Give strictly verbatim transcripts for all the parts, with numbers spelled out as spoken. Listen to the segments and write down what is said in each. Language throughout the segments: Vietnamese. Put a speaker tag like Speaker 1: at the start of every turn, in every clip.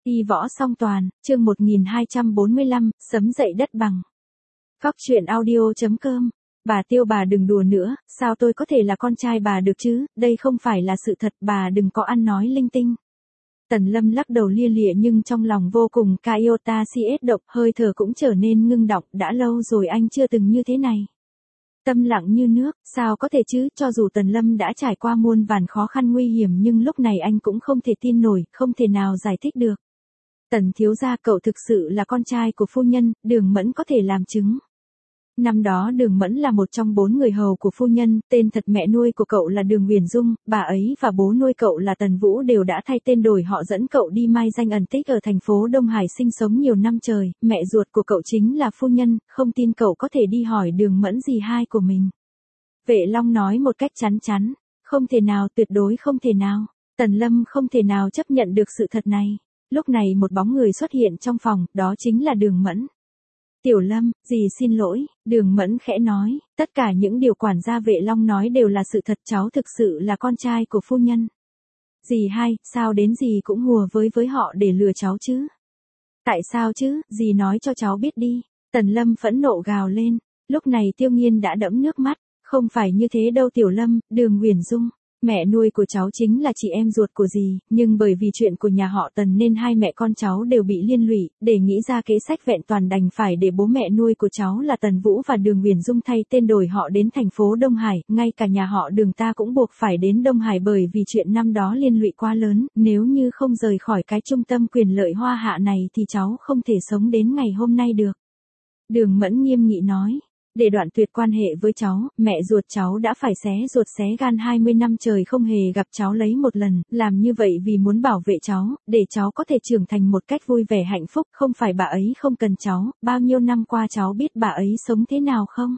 Speaker 1: Đi võ song toàn, chương một nghìn hai trăm bốn mươi lăm, sấm dậy đất bằng. Phóc truyện audio chấm com. Bà Tiêu, bà đừng đùa nữa, sao tôi có thể là con trai bà được chứ, đây không phải là sự thật, bà đừng có ăn nói linh tinh. Tần Lâm lắc đầu lia lịa nhưng trong lòng vô cùng Iota cs động, hơi thở cũng trở nên ngưng đọng, đã lâu rồi anh chưa từng như thế này. Tâm lặng như nước, sao có thể chứ, cho dù Tần Lâm đã trải qua muôn vàn khó khăn nguy hiểm nhưng lúc này anh cũng không thể tin nổi, không thể nào giải thích được. Tần thiếu gia, cậu thực sự là con trai của phu nhân, Đường Mẫn có thể làm chứng. Năm đó Đường Mẫn là một trong bốn người hầu của phu nhân, tên thật mẹ nuôi của cậu là Đường Uyển Dung, bà ấy và bố nuôi cậu là Tần Vũ đều đã thay tên đổi họ dẫn cậu đi mai danh ẩn tích ở thành phố Đông Hải sinh sống nhiều năm trời, mẹ ruột của cậu chính là phu nhân, không tin cậu có thể đi hỏi Đường Mẫn dì hai của mình. Vệ Long nói một cách chắn chắn, không thể nào, tuyệt đối không thể nào. Tần Lâm không thể nào chấp nhận được sự thật này. Lúc này một bóng người xuất hiện trong phòng, đó chính là Đường Mẫn. Tiểu Lâm, dì xin lỗi, Đường Mẫn khẽ nói, tất cả những điều quản gia Vệ Long nói đều là sự thật, cháu thực sự là con trai của phu nhân. Dì hai, sao đến dì cũng hùa với với họ để lừa cháu chứ? Tại sao chứ, dì nói cho cháu biết đi. Tần Lâm phẫn nộ gào lên, lúc này Tiêu Nghiên đã đẫm nước mắt, không phải như thế đâu Tiểu Lâm, Đường Uyển Dung. Mẹ nuôi của cháu chính là chị em ruột của dì, nhưng bởi vì chuyện của nhà họ Tần nên hai mẹ con cháu đều bị liên lụy, để nghĩ ra kế sách vẹn toàn đành phải để bố mẹ nuôi của cháu là Tần Vũ và Đường Uyển Dung thay tên đổi họ đến thành phố Đông Hải, ngay cả nhà họ Đường ta cũng buộc phải đến Đông Hải bởi vì chuyện năm đó liên lụy quá lớn, nếu như không rời khỏi cái trung tâm quyền lợi Hoa Hạ này thì cháu không thể sống đến ngày hôm nay được. Đường Mẫn nghiêm nghị nói. Để đoạn tuyệt quan hệ với cháu, mẹ ruột cháu đã phải xé ruột xé gan hai mươi năm trời không hề gặp cháu lấy một lần, làm như vậy vì muốn bảo vệ cháu, để cháu có thể trưởng thành một cách vui vẻ hạnh phúc, không phải bà ấy không cần cháu, bao nhiêu năm qua cháu biết bà ấy sống thế nào không?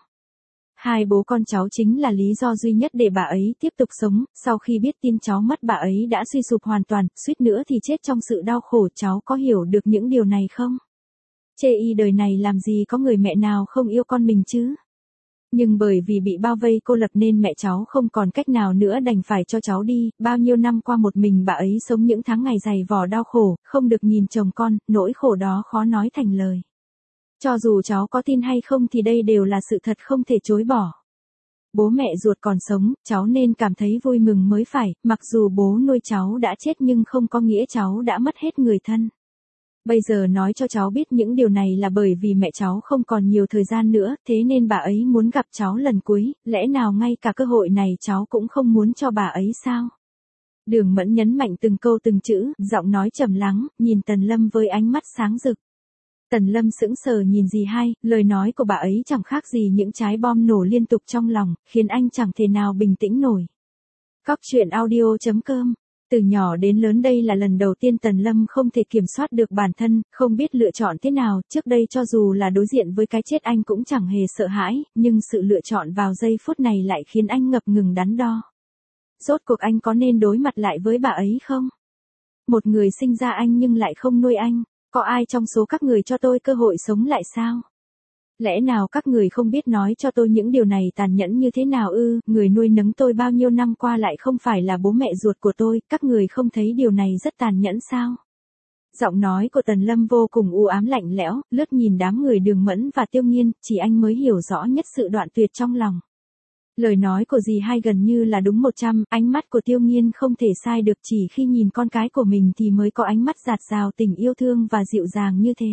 Speaker 1: Hai bố con cháu chính là lý do duy nhất để bà ấy tiếp tục sống, sau khi biết tin cháu mất bà ấy đã suy sụp hoàn toàn, suýt nữa thì chết trong sự đau khổ, cháu có hiểu được những điều này không? Chê y đời này làm gì có người mẹ nào không yêu con mình chứ. Nhưng bởi vì bị bao vây cô lập nên mẹ cháu không còn cách nào nữa đành phải cho cháu đi, bao nhiêu năm qua một mình bà ấy sống những tháng ngày dày vò đau khổ, không được nhìn chồng con, nỗi khổ đó khó nói thành lời. Cho dù cháu có tin hay không thì đây đều là sự thật không thể chối bỏ. Bố mẹ ruột còn sống, cháu nên cảm thấy vui mừng mới phải, mặc dù bố nuôi cháu đã chết nhưng không có nghĩa cháu đã mất hết người thân. Bây giờ nói cho cháu biết những điều này là bởi vì mẹ cháu không còn nhiều thời gian nữa, thế nên bà ấy muốn gặp cháu lần cuối, lẽ nào ngay cả cơ hội này cháu cũng không muốn cho bà ấy sao? Đường Mẫn nhấn mạnh từng câu từng chữ, giọng nói trầm lắng, nhìn Tần Lâm với ánh mắt sáng rực. Tần Lâm sững sờ nhìn dì hai, lời nói của bà ấy chẳng khác gì những trái bom nổ liên tục trong lòng, khiến anh chẳng thể nào bình tĩnh nổi. Phóc truyện audio chấm com. Từ nhỏ đến lớn đây là lần đầu tiên Tần Lâm không thể kiểm soát được bản thân, không biết lựa chọn thế nào, trước đây cho dù là đối diện với cái chết anh cũng chẳng hề sợ hãi, nhưng sự lựa chọn vào giây phút này lại khiến anh ngập ngừng đắn đo. Rốt cuộc anh có nên đối mặt lại với bà ấy không? Một người sinh ra anh nhưng lại không nuôi anh, có ai trong số các người cho tôi cơ hội sống lại sao? Lẽ nào các người không biết nói cho tôi những điều này tàn nhẫn như thế nào ư, người nuôi nấng tôi bao nhiêu năm qua lại không phải là bố mẹ ruột của tôi, các người không thấy điều này rất tàn nhẫn sao? Giọng nói của Tần Lâm vô cùng u ám lạnh lẽo, lướt nhìn đám người Đường Mẫn và Tiêu Nghiên, chỉ anh mới hiểu rõ nhất sự đoạn tuyệt trong lòng. Lời nói của dì hai gần như là đúng một trăm, ánh mắt của Tiêu Nghiên không thể sai được, chỉ khi nhìn con cái của mình thì mới có ánh mắt dạt dào tình yêu thương và dịu dàng như thế.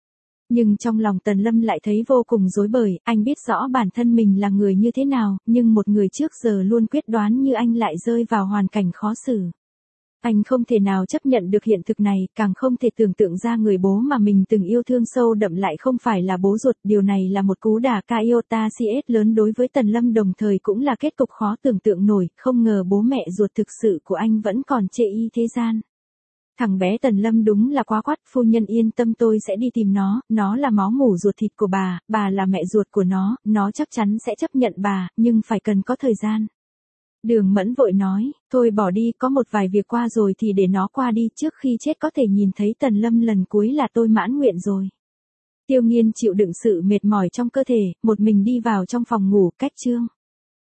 Speaker 1: Nhưng trong lòng Tần Lâm lại thấy vô cùng rối bời, anh biết rõ bản thân mình là người như thế nào, nhưng một người trước giờ luôn quyết đoán như anh lại rơi vào hoàn cảnh khó xử. Anh không thể nào chấp nhận được hiện thực này, càng không thể tưởng tượng ra người bố mà mình từng yêu thương sâu đậm lại không phải là bố ruột, điều này là một cú đả Iota cs lớn đối với Tần Lâm, đồng thời cũng là kết cục khó tưởng tượng nổi, không ngờ bố mẹ ruột thực sự của anh vẫn còn chê y thế gian. Thằng bé Tần Lâm đúng là quá quắt, phu nhân yên tâm tôi sẽ đi tìm nó, nó là máu mủ ruột thịt của bà, bà là mẹ ruột của nó, nó chắc chắn sẽ chấp nhận bà, nhưng phải cần có thời gian. Đường Mẫn vội nói, thôi bỏ đi, có một vài việc qua rồi thì để nó qua đi, trước khi chết có thể nhìn thấy Tần Lâm lần cuối là tôi mãn nguyện rồi. Tiêu Nghiên chịu đựng sự mệt mỏi trong cơ thể, một mình đi vào trong phòng ngủ, cách chương.